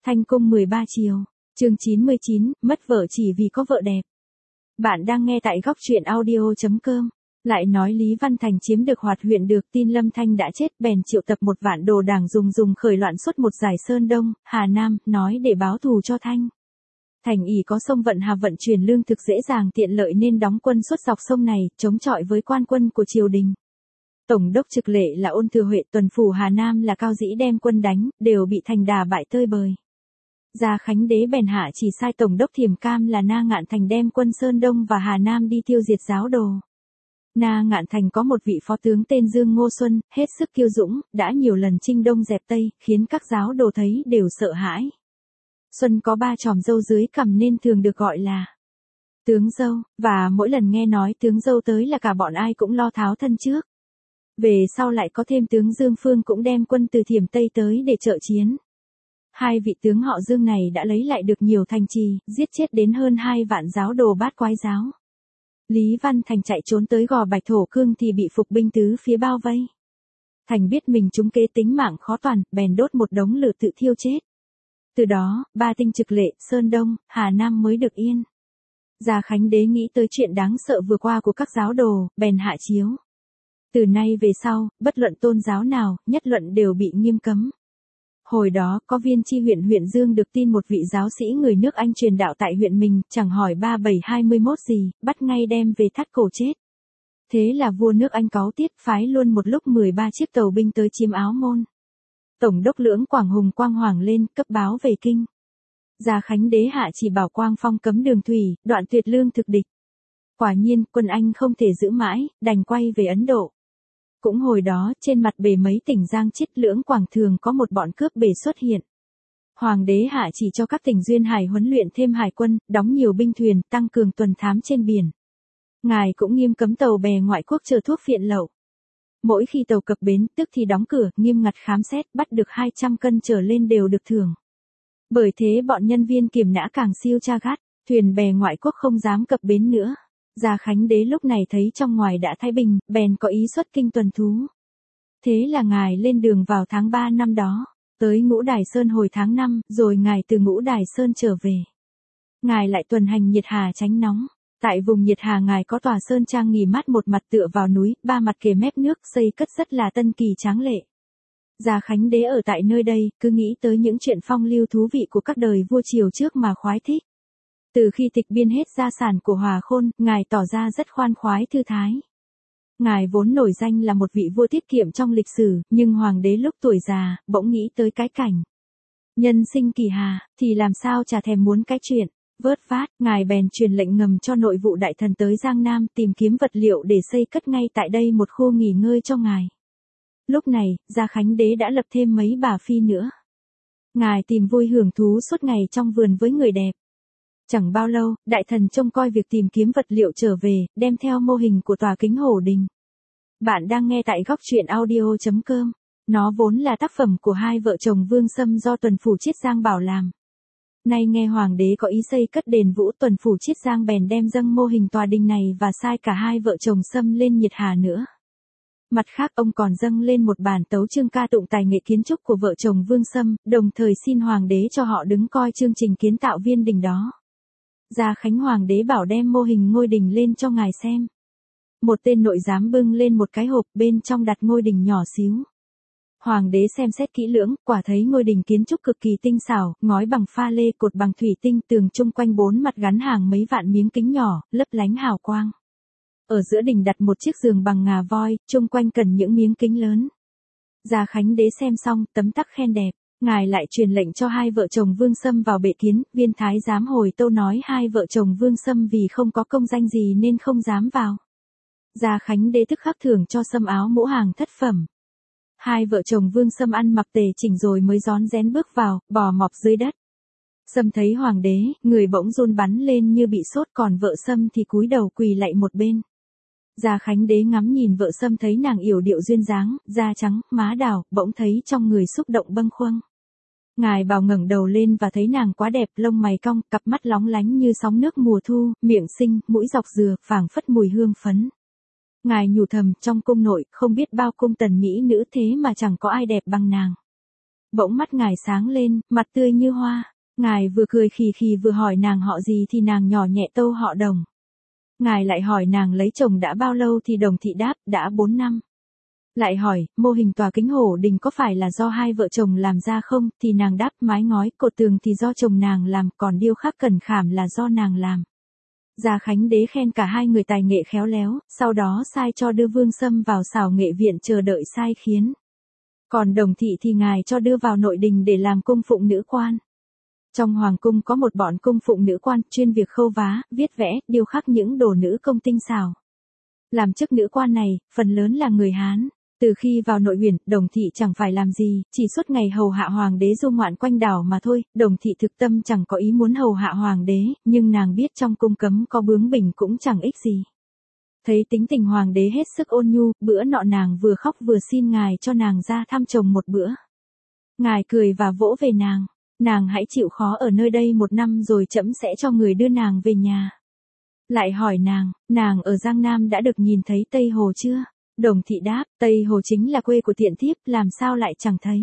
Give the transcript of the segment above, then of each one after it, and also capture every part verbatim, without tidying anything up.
Thanh cung mười ba chiều, chương chín mươi chín, mất vợ chỉ vì có vợ đẹp. Bạn đang nghe tại góc truyện audio.com. Lại nói Lý Văn Thành chiếm được Hoạt huyện được tin Lâm Thanh đã chết, bèn triệu tập một vạn đồ đảng dùng dùng khởi loạn suốt một dải Sơn Đông, Hà Nam, nói để báo thù cho Thanh. Thành ỷ có sông Vận Hà vận chuyển lương thực dễ dàng tiện lợi nên đóng quân suốt dọc sông này, chống chọi với quan quân của triều đình. Tổng đốc Trực Lệ là Ôn Thừa Huệ, tuần phủ Hà Nam là Cao Dĩ đem quân đánh, đều bị Thành đà bại tơi bời. Gia Khánh Đế bèn hạ chỉ sai Tổng đốc Thiểm Cam là Na Ngạn Thành đem quân Sơn Đông và Hà Nam đi tiêu diệt giáo đồ. Na Ngạn Thành có một vị phó tướng tên Dương Ngô Xuân, hết sức kiêu dũng, đã nhiều lần chinh Đông dẹp Tây, khiến các giáo đồ thấy đều sợ hãi. Xuân có ba chòm râu dưới cằm nên thường được gọi là tướng dâu, và mỗi lần nghe nói tướng dâu tới là cả bọn ai cũng lo tháo thân trước. Về sau lại có thêm tướng Dương Phương cũng đem quân từ Thiểm Tây tới để trợ chiến. Hai vị tướng họ Dương này đã lấy lại được nhiều thành trì, giết chết đến hơn hai vạn giáo đồ bát quái giáo. Lý Văn Thành chạy trốn tới Gò Bạch Thổ Cương thì bị phục binh tứ phía bao vây. Thành biết mình trúng kế tính mạng khó toàn, bèn đốt một đống lửa tự thiêu chết. Từ đó, ba tinh Trực Lệ, Sơn Đông, Hà Nam mới được yên. Gia Khánh Đế nghĩ tới chuyện đáng sợ vừa qua của các giáo đồ, bèn hạ chiếu. Từ nay về sau, bất luận tôn giáo nào, nhất luận đều bị nghiêm cấm. Hồi đó, có viên chi huyện huyện Dương được tin một vị giáo sĩ người nước Anh truyền đạo tại huyện mình, chẳng hỏi ba bảy hai mươi mốt gì, bắt ngay đem về thắt cổ chết. Thế là vua nước Anh cáu tiết, phái luôn một lúc mười ba chiếc tàu binh tới chiếm Áo Môn. Tổng đốc Lưỡng Quảng Hùng quang hoàng lên, cấp báo về kinh. Gia Khánh Đế hạ chỉ bảo Quang Phong cấm đường thủy, đoạn tuyệt lương thực địch. Quả nhiên, quân Anh không thể giữ mãi, đành quay về Ấn Độ. Cũng hồi đó, trên mặt bể mấy tỉnh Giang Chít Lưỡng Quảng thường có một bọn cướp bể xuất hiện. Hoàng đế hạ chỉ cho các tỉnh duyên hải huấn luyện thêm hải quân, đóng nhiều binh thuyền, tăng cường tuần thám trên biển. Ngài cũng nghiêm cấm tàu bè ngoại quốc chở thuốc phiện lậu. Mỗi khi tàu cập bến, tức thì đóng cửa, nghiêm ngặt khám xét, bắt được hai trăm cân trở lên đều được thưởng. Bởi thế bọn nhân viên kiểm nã càng siêu tra gắt, thuyền bè ngoại quốc không dám cập bến nữa. Gia Khánh Đế lúc này thấy trong ngoài đã thái bình, bèn có ý xuất kinh tuần thú. Thế là ngài lên đường vào tháng ba năm đó, tới Ngũ Đài Sơn hồi tháng năm, rồi ngài từ Ngũ Đài Sơn trở về. Ngài lại tuần hành Nhiệt Hà tránh nóng. Tại vùng Nhiệt Hà ngài có tòa sơn trang nghỉ mát một mặt tựa vào núi, ba mặt kề mép nước, xây cất rất là tân kỳ tráng lệ. Gia Khánh Đế ở tại nơi đây, cứ nghĩ tới những chuyện phong lưu thú vị của các đời vua triều trước mà khoái thích. Từ khi tịch biên hết gia sản của Hòa Khôn, ngài tỏ ra rất khoan khoái thư thái. Ngài vốn nổi danh là một vị vua tiết kiệm trong lịch sử, nhưng hoàng đế lúc tuổi già, bỗng nghĩ tới cái cảnh nhân sinh kỳ hà, thì làm sao chả thèm muốn cái chuyện vớt vát. Ngài bèn truyền lệnh ngầm cho nội vụ đại thần tới Giang Nam tìm kiếm vật liệu để xây cất ngay tại đây một khu nghỉ ngơi cho ngài. Lúc này, Gia Khánh Đế đã lập thêm mấy bà phi nữa. Ngài tìm vui hưởng thú suốt ngày trong vườn với người đẹp. Chẳng bao lâu, đại thần trông coi việc tìm kiếm vật liệu trở về, đem theo mô hình của tòa kính hổ đình. Bạn đang nghe tại góc truyện audio.com. Nó vốn là tác phẩm của hai vợ chồng Vương Sâm do tuần phủ Chiết Giang bảo làm. Nay nghe hoàng đế có ý xây cất đền Vũ, tuần phủ Chiết Giang bèn đem dâng mô hình tòa đình này và sai cả hai vợ chồng Sâm lên Nhiệt Hà nữa. Mặt khác ông còn dâng lên một bản tấu chương ca tụng tài nghệ kiến trúc của vợ chồng Vương Sâm, đồng thời xin hoàng đế cho họ đứng coi chương trình kiến tạo viên đình đó. Gia Khánh hoàng đế bảo đem mô hình ngôi đình lên cho ngài xem. Một tên nội giám bưng lên một cái hộp, bên trong đặt ngôi đình nhỏ xíu. Hoàng đế xem xét kỹ lưỡng, quả thấy ngôi đình kiến trúc cực kỳ tinh xảo, ngói bằng pha lê, cột bằng thủy tinh, tường chung quanh bốn mặt gắn hàng mấy vạn miếng kính nhỏ, lấp lánh hào quang. Ở giữa đình đặt một chiếc giường bằng ngà voi, chung quanh cần những miếng kính lớn. Gia Khánh Đế xem xong, tấm tắc khen đẹp. Ngài lại truyền lệnh cho hai vợ chồng Vương Sâm vào bệ kiến, viên thái giám hồi tâu nói hai vợ chồng Vương Sâm vì không có công danh gì nên không dám vào. Gia Khánh Đế tức khắc thưởng cho Sâm áo mũ hàng thất phẩm. Hai vợ chồng Vương Sâm ăn mặc tề chỉnh rồi mới rón rén bước vào, bò mọc dưới đất. Sâm thấy hoàng đế, người bỗng run bắn lên như bị sốt, còn vợ Sâm thì cúi đầu quỳ lạy một bên. Gia Khánh Đế ngắm nhìn vợ Sâm thấy nàng yểu điệu duyên dáng, da trắng, má đào, bỗng thấy trong người xúc động bâng khuâng. Ngài bảo ngẩng đầu lên và thấy nàng quá đẹp, lông mày cong, cặp mắt lóng lánh như sóng nước mùa thu, miệng xinh, mũi dọc dừa, phảng phất mùi hương phấn. Ngài nhủ thầm, trong cung nội, không biết bao cung tần mỹ nữ thế mà chẳng có ai đẹp bằng nàng. Bỗng mắt ngài sáng lên, mặt tươi như hoa. Ngài vừa cười khì khì vừa hỏi nàng họ gì thì nàng nhỏ nhẹ tâu họ Đồng. Ngài lại hỏi nàng lấy chồng đã bao lâu thì Đồng thị đáp, đã bốn năm. Lại hỏi, mô hình tòa kính hổ đình có phải là do hai vợ chồng làm ra không, thì nàng đáp, mái ngói, cột tường thì do chồng nàng làm, còn điêu khắc cần khảm là do nàng làm. Gia Khánh Đế khen cả hai người tài nghệ khéo léo, sau đó sai cho đưa Vương Sâm vào xảo nghệ viện chờ đợi sai khiến. Còn Đồng thị thì ngài cho đưa vào nội đình để làm cung phụng nữ quan. Trong hoàng cung có một bọn cung phụng nữ quan chuyên việc khâu vá, viết vẽ, điêu khắc những đồ nữ công tinh xảo. Làm chức nữ quan này, phần lớn là người Hán. Từ khi vào nội uyển, Đồng thị chẳng phải làm gì, chỉ suốt ngày hầu hạ hoàng đế du ngoạn quanh đảo mà thôi. Đồng thị thực tâm chẳng có ý muốn hầu hạ hoàng đế, nhưng nàng biết trong cung cấm có bướng bỉnh cũng chẳng ích gì. Thấy tính tình hoàng đế hết sức ôn nhu, bữa nọ nàng vừa khóc vừa xin ngài cho nàng ra thăm chồng một bữa. Ngài cười và vỗ về nàng, nàng hãy chịu khó ở nơi đây một năm rồi trẫm sẽ cho người đưa nàng về nhà. Lại hỏi nàng, nàng ở Giang Nam đã được nhìn thấy Tây Hồ chưa? Đồng thị đáp, Tây Hồ chính là quê của tiện thiếp, làm sao lại chẳng thấy.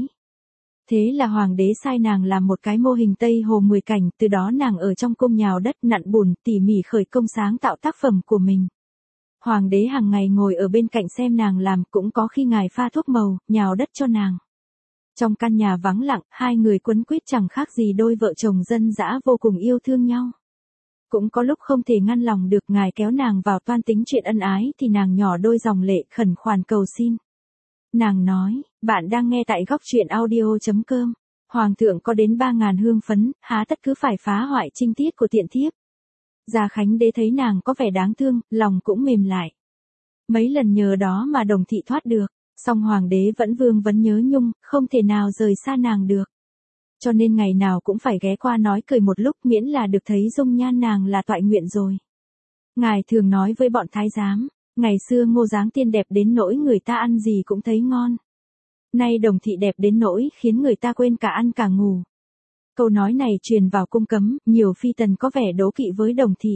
Thế là hoàng đế sai nàng làm một cái mô hình Tây Hồ mười cảnh, từ đó nàng ở trong cung nhào đất nặn bùn, tỉ mỉ khởi công sáng tạo tác phẩm của mình. Hoàng đế hàng ngày ngồi ở bên cạnh xem nàng làm, cũng có khi ngài pha thuốc màu, nhào đất cho nàng. Trong căn nhà vắng lặng, hai người quấn quýt chẳng khác gì đôi vợ chồng dân dã vô cùng yêu thương nhau. Cũng có lúc không thể ngăn lòng được, ngài kéo nàng vào toan tính chuyện ân ái thì nàng nhỏ đôi dòng lệ khẩn khoản cầu xin. Nàng nói, bạn đang nghe tại góc truyện audio chấm com. Hoàng thượng có đến ba ngàn hương phấn, há tất cứ phải phá hoại trinh tiết của tiện thiếp. Gia Khánh Đế thấy nàng có vẻ đáng thương, lòng cũng mềm lại. Mấy lần nhờ đó mà Đồng thị thoát được, song hoàng đế vẫn vương vấn nhớ nhung, không thể nào rời xa nàng được. Cho nên ngày nào cũng phải ghé qua nói cười một lúc, miễn là được thấy dung nhan nàng là toại nguyện rồi. Ngài thường nói với bọn thái giám, ngày xưa Ngô Giáng tiên đẹp đến nỗi người ta ăn gì cũng thấy ngon. Nay Đồng thị đẹp đến nỗi khiến người ta quên cả ăn cả ngủ. Câu nói này truyền vào cung cấm, nhiều phi tần có vẻ đố kỵ với Đồng thị.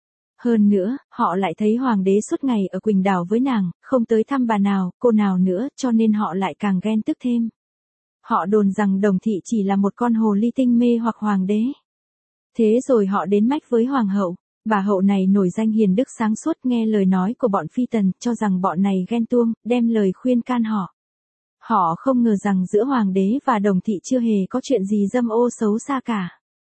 Hơn nữa, họ lại thấy hoàng đế suốt ngày ở Quỳnh Đảo với nàng, không tới thăm bà nào, cô nào nữa, cho nên họ lại càng ghen tức thêm. Họ đồn rằng Đồng thị chỉ là một con hồ ly tinh mê hoặc hoàng đế. Thế rồi họ đến mách với hoàng hậu, bà hậu này nổi danh hiền đức sáng suốt, nghe lời nói của bọn phi tần, cho rằng bọn này ghen tuông, đem lời khuyên can họ. Họ không ngờ rằng giữa hoàng đế và Đồng thị chưa hề có chuyện gì dâm ô xấu xa cả.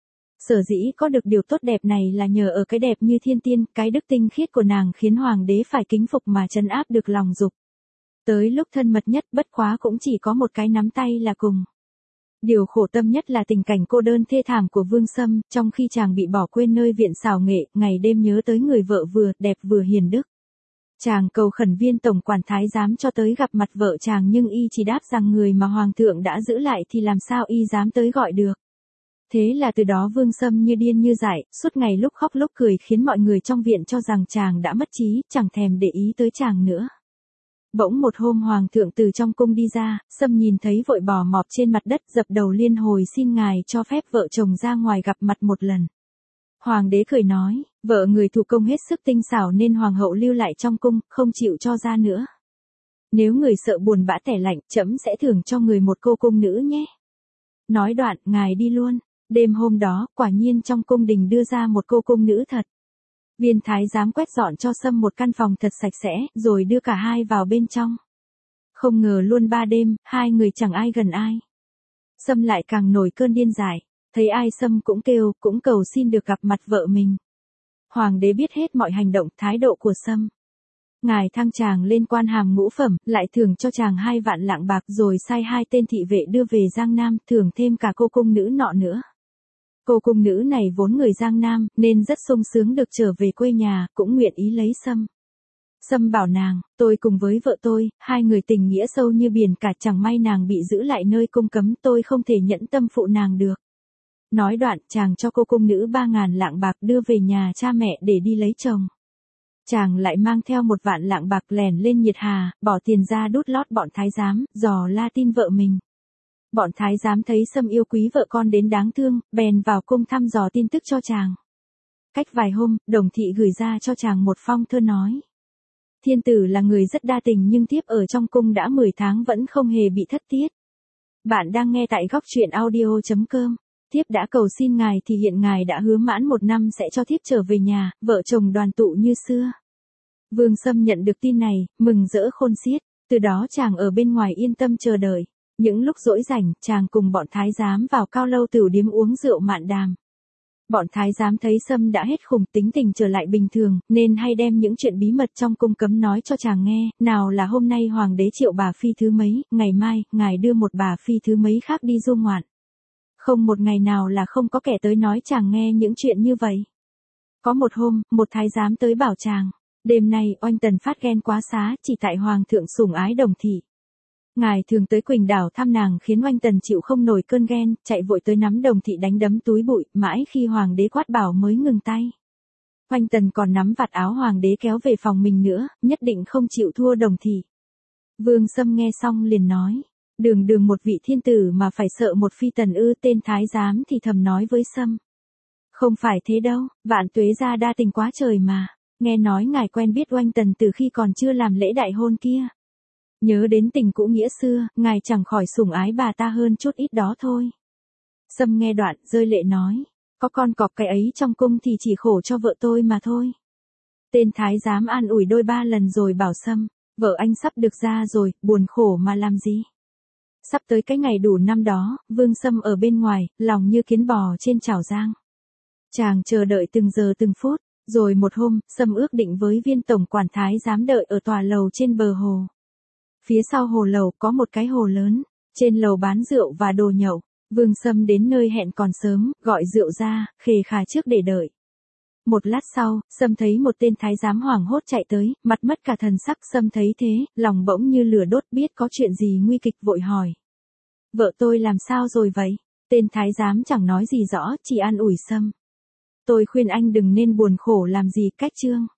Sở dĩ có được điều tốt đẹp này là nhờ ở cái đẹp như thiên tiên, cái đức tinh khiết của nàng khiến hoàng đế phải kính phục mà trấn áp được lòng dục. Tới lúc thân mật nhất bất quá cũng chỉ có một cái nắm tay là cùng. Điều khổ tâm nhất là tình cảnh cô đơn thê thảm của Vương Sâm, trong khi chàng bị bỏ quên nơi viện xảo nghệ, ngày đêm nhớ tới người vợ vừa đẹp vừa hiền đức. Chàng cầu khẩn viên tổng quản thái giám cho tới gặp mặt vợ chàng, nhưng y chỉ đáp rằng người mà hoàng thượng đã giữ lại thì làm sao y dám tới gọi được. Thế là từ đó Vương Sâm như điên như dại, suốt ngày lúc khóc lúc cười khiến mọi người trong viện cho rằng chàng đã mất trí, chẳng thèm để ý tới chàng nữa. Bỗng một hôm hoàng thượng từ trong cung đi ra, Sâm nhìn thấy vội bò mọp trên mặt đất, dập đầu liên hồi xin ngài cho phép vợ chồng ra ngoài gặp mặt một lần. Hoàng đế cười nói, vợ người thủ công hết sức tinh xảo nên hoàng hậu lưu lại trong cung, không chịu cho ra nữa. Nếu người sợ buồn bã tẻ lạnh, trẫm sẽ thưởng cho người một cô cung nữ nhé. Nói đoạn, ngài đi luôn. Đêm hôm đó, quả nhiên trong cung đình đưa ra một cô cung nữ thật. Viên thái giám quét dọn cho Sâm một căn phòng thật sạch sẽ, rồi đưa cả hai vào bên trong. Không ngờ luôn ba đêm, hai người chẳng ai gần ai. Sâm lại càng nổi cơn điên dại, thấy ai Sâm cũng kêu, cũng cầu xin được gặp mặt vợ mình. Hoàng đế biết hết mọi hành động, thái độ của Sâm. Ngài thăng chàng lên quan hàm ngũ phẩm, lại thưởng cho chàng hai vạn lạng bạc, rồi sai hai tên thị vệ đưa về Giang Nam, thưởng thêm cả cô cung nữ nọ nữa. Cô cung nữ này vốn người Giang Nam, nên rất sung sướng được trở về quê nhà, cũng nguyện ý lấy Sâm. Sâm bảo nàng, tôi cùng với vợ tôi, hai người tình nghĩa sâu như biển cả, chẳng may nàng bị giữ lại nơi cung cấm, tôi không thể nhẫn tâm phụ nàng được. Nói đoạn, chàng cho cô cung nữ ba ngàn lạng bạc đưa về nhà cha mẹ để đi lấy chồng. Chàng lại mang theo một vạn lạng bạc lèn lên Nhiệt Hà, bỏ tiền ra đút lót bọn thái giám, dò la tin vợ mình. Bọn thái giám thấy Sâm yêu quý vợ con đến đáng thương, bèn vào cung thăm dò tin tức cho chàng. Cách vài hôm, Đồng thị gửi ra cho chàng một phong thơ nói. Thiên tử là người rất đa tình nhưng thiếp ở trong cung đã mười tháng vẫn không hề bị thất tiết. Bạn đang nghe tại góc truyện audio chấm com. Thiếp đã cầu xin ngài thì hiện ngài đã hứa mãn một năm sẽ cho thiếp trở về nhà, vợ chồng đoàn tụ như xưa. Vương Sâm nhận được tin này, mừng rỡ khôn xiết, từ đó chàng ở bên ngoài yên tâm chờ đợi. Những lúc rỗi rảnh, chàng cùng bọn thái giám vào cao lâu tửu điếm uống rượu mạn đàm. Bọn thái giám thấy Sâm đã hết khùng, tính tình trở lại bình thường, nên hay đem những chuyện bí mật trong cung cấm nói cho chàng nghe, nào là hôm nay hoàng đế triệu bà phi thứ mấy, ngày mai, ngài đưa một bà phi thứ mấy khác đi du ngoạn. Không một ngày nào là không có kẻ tới nói chàng nghe những chuyện như vậy. Có một hôm, một thái giám tới bảo chàng, đêm nay oanh tần phát ghen quá xá, chỉ tại hoàng thượng sủng ái Đồng thị. Ngài thường tới Quỳnh đảo thăm nàng khiến oanh tần chịu không nổi cơn ghen, chạy vội tới nắm Đồng thị đánh đấm túi bụi, mãi khi hoàng đế quát bảo mới ngừng tay. Oanh tần còn nắm vạt áo hoàng đế kéo về phòng mình nữa, nhất định không chịu thua Đồng thị. Vương Sâm nghe xong liền nói, đường đường một vị thiên tử mà phải sợ một phi tần ư? Tên thái giám thì thầm nói với Sâm, không phải thế đâu, vạn tuế gia đa tình quá trời mà, nghe nói ngài quen biết oanh tần từ khi còn chưa làm lễ đại hôn kia. Nhớ đến tình cũ nghĩa xưa, ngài chẳng khỏi sủng ái bà ta hơn chút ít đó thôi. Sâm nghe đoạn, rơi lệ nói, có con cọp cái ấy trong cung thì chỉ khổ cho vợ tôi mà thôi. Tên thái giám an ủi đôi ba lần rồi bảo Sâm, vợ anh sắp được ra rồi, buồn khổ mà làm gì. Sắp tới cái ngày đủ năm đó, Vương Sâm ở bên ngoài, lòng như kiến bò trên chảo rang. Chàng chờ đợi từng giờ từng phút, rồi một hôm, Sâm ước định với viên tổng quản thái giám đợi ở tòa lầu trên bờ hồ. Phía sau hồ lầu có một cái hồ lớn, trên lầu bán rượu và đồ nhậu. Vương Sâm đến nơi hẹn còn sớm, gọi rượu ra, khề khà trước để đợi. Một lát sau, Sâm thấy một tên thái giám hoảng hốt chạy tới, mặt mất cả thần sắc. Sâm thấy thế, lòng bỗng như lửa đốt, biết có chuyện gì nguy kịch vội hỏi. Vợ tôi làm sao rồi vậy? Tên thái giám chẳng nói gì rõ, chỉ an ủi Sâm. Tôi khuyên anh đừng nên buồn khổ làm gì, cách chương.